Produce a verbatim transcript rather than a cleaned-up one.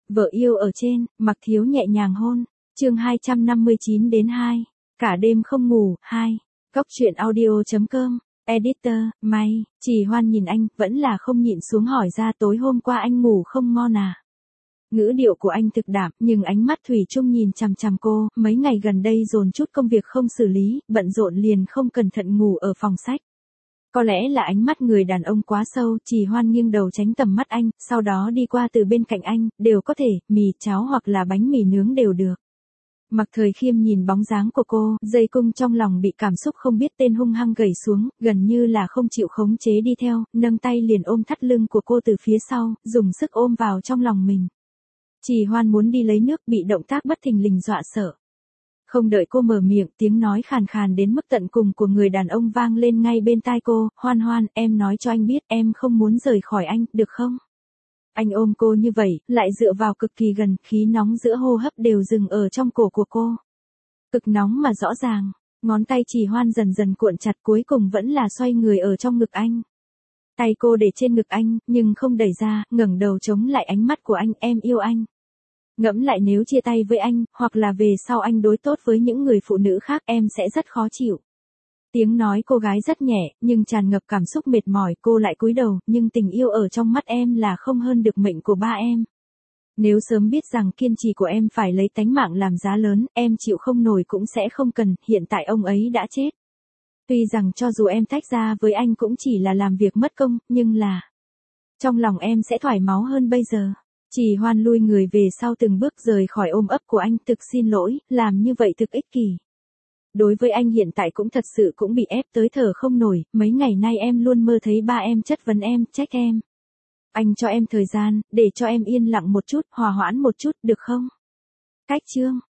Vợ yêu ở trên, Mặc Thiếu nhẹ nhàng hôn. Chương hai trăm năm mươi chín đến hai. Cả đêm không ngủ, hai. Góc truyện audio chấm com. Editor, May. Trì Hoan nhìn anh, vẫn là không nhịn xuống hỏi ra tối hôm qua anh ngủ không ngon à. Ngữ điệu của anh thực đạm, nhưng ánh mắt thủy chung nhìn chằm chằm cô, mấy ngày gần đây dồn chút công việc không xử lý, bận rộn liền không cẩn thận ngủ ở phòng sách. Có lẽ là ánh mắt người đàn ông quá sâu, Trì Hoan nghiêng đầu tránh tầm mắt anh, sau đó đi qua từ bên cạnh anh, đều có thể, mì cháo hoặc là bánh mì nướng đều được. Mặc Thời Khiêm nhìn bóng dáng của cô, dây cung trong lòng bị cảm xúc không biết tên hung hăng gẩy xuống, gần như là không chịu khống chế đi theo, nâng tay liền ôm thắt lưng của cô từ phía sau, dùng sức ôm vào trong lòng mình. Trì Hoan muốn đi lấy nước, bị động tác bất thình lình dọa sợ. Không đợi cô mở miệng, tiếng nói khàn khàn đến mức tận cùng của người đàn ông vang lên ngay bên tai cô, Hoan Hoan, em nói cho anh biết em không muốn rời khỏi anh, được không? Anh ôm cô như vậy, lại dựa vào cực kỳ gần, khí nóng giữa hô hấp đều dừng ở trong cổ của cô. Cực nóng mà rõ ràng, ngón tay Trì Hoan dần dần cuộn chặt cuối cùng vẫn là xoay người ở trong ngực anh. Tay cô để trên ngực anh, nhưng không đẩy ra, ngẩng đầu chống lại ánh mắt của anh, em yêu anh. Ngẫm lại nếu chia tay với anh, hoặc là về sau anh đối tốt với những người phụ nữ khác em sẽ rất khó chịu. Tiếng nói cô gái rất nhẹ, nhưng tràn ngập cảm xúc mệt mỏi, cô lại cúi đầu, nhưng tình yêu ở trong mắt em là không hơn được mệnh của ba em. Nếu sớm biết rằng kiên trì của em phải lấy tánh mạng làm giá lớn, em chịu không nổi cũng sẽ không cần, hiện tại ông ấy đã chết. Tuy rằng cho dù em tách ra với anh cũng chỉ là làm việc mất công, nhưng là... Trong lòng em sẽ thoải mái hơn bây giờ. Trì Hoan lui người về sau từng bước rời khỏi ôm ấp của anh, thực xin lỗi, làm như vậy thực ích kỷ. Đối với anh hiện tại cũng thật sự cũng bị ép tới thở không nổi, mấy ngày nay em luôn mơ thấy ba em chất vấn em, trách em. Anh cho em thời gian, để cho em yên lặng một chút, hòa hoãn một chút, được không? Cách chương.